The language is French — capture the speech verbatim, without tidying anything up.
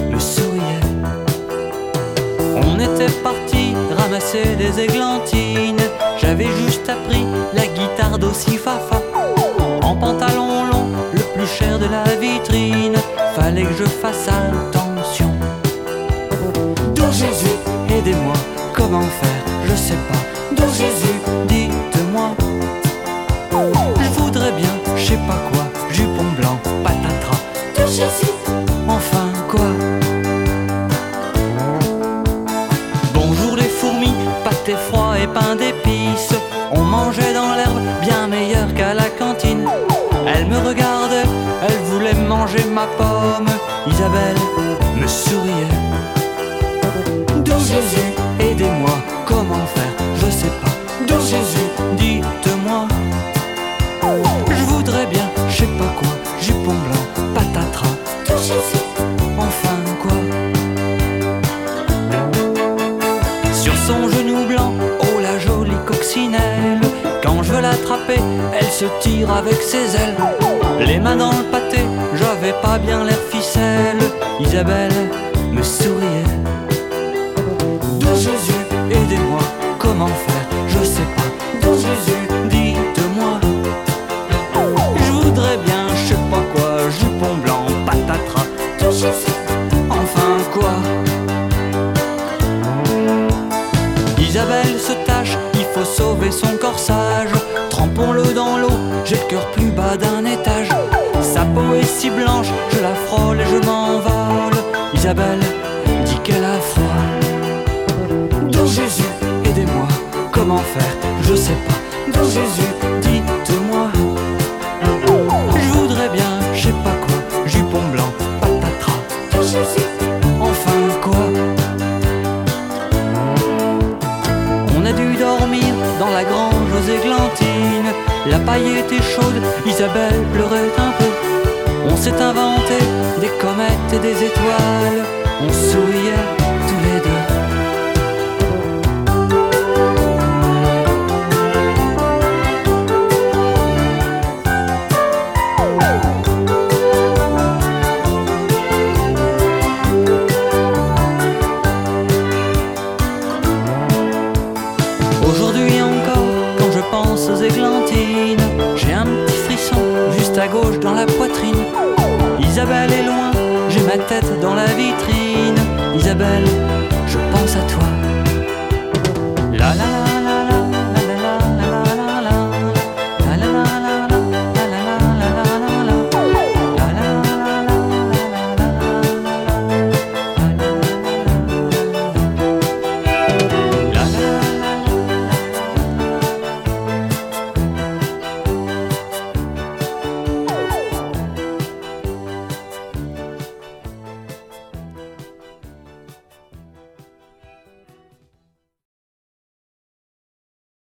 me souriait. On était parti ramasser des églantines. J'avais juste appris la guitare d'aussi Fafa. En pantalon long, le plus cher de la vitrine. Fallait que je fasse attention. Don Jésus, aidez-moi, comment faire, je sais pas. Don Jésus, dites-moi. Je voudrais bien, je sais pas quoi, jupon blanc, patatras. Don Jésus, enfin quoi. Bonjour les fourmis, pâté froid et pain d'épices. On mangeait dans l'herbe, bien meilleur qu'à la cantine. Elle me regardait, elle voulait manger ma pomme. Isabelle me souriait. Don Jésus, aidez-moi, comment faire, je sais pas. Don Jésus, dites-moi. Je voudrais bien, je sais pas quoi, jupon blanc, patatras. Don Jésus, enfin quoi. Sur son genou blanc, oh la jolie coccinelle. Quand je veux l'attraper, elle se tire avec ses ailes. Les mains dans le pâté, j'avais pas bien l'air ficelle. Isabelle me souriait. Don Jésus, aidez-moi, comment faire, je sais pas. Don Jésus, dites-moi. Je voudrais bien, je sais pas quoi, jupon blanc, patatras. Don Jésus, enfin quoi. Isabelle se tâche, il faut sauver son corsage. Trempons-le dans l'eau, j'ai le cœur plus bas d'un étage. Sa peau est si blanche, je la frôle et je m'envole. Isabelle dit qu'elle a froid. Don Jésus, aidez-moi, comment faire, je sais pas. Don Jésus, dites-moi. Je voudrais bien, je sais pas quoi, jupon blanc, patatras. Don Jésus, enfin quoi. On a dû dormir dans la grange aux églantines. La paille était chaude, Isabelle pleurait un peu. On s'est inventé des comètes et des étoiles. On souriait tous les deux. Aujourd'hui encore, quand je pense aux églantines, j'ai un petit frisson juste à gauche dans la poitrine. Isabelle est loin, j'ai ma tête dans la vitrine. Isabelle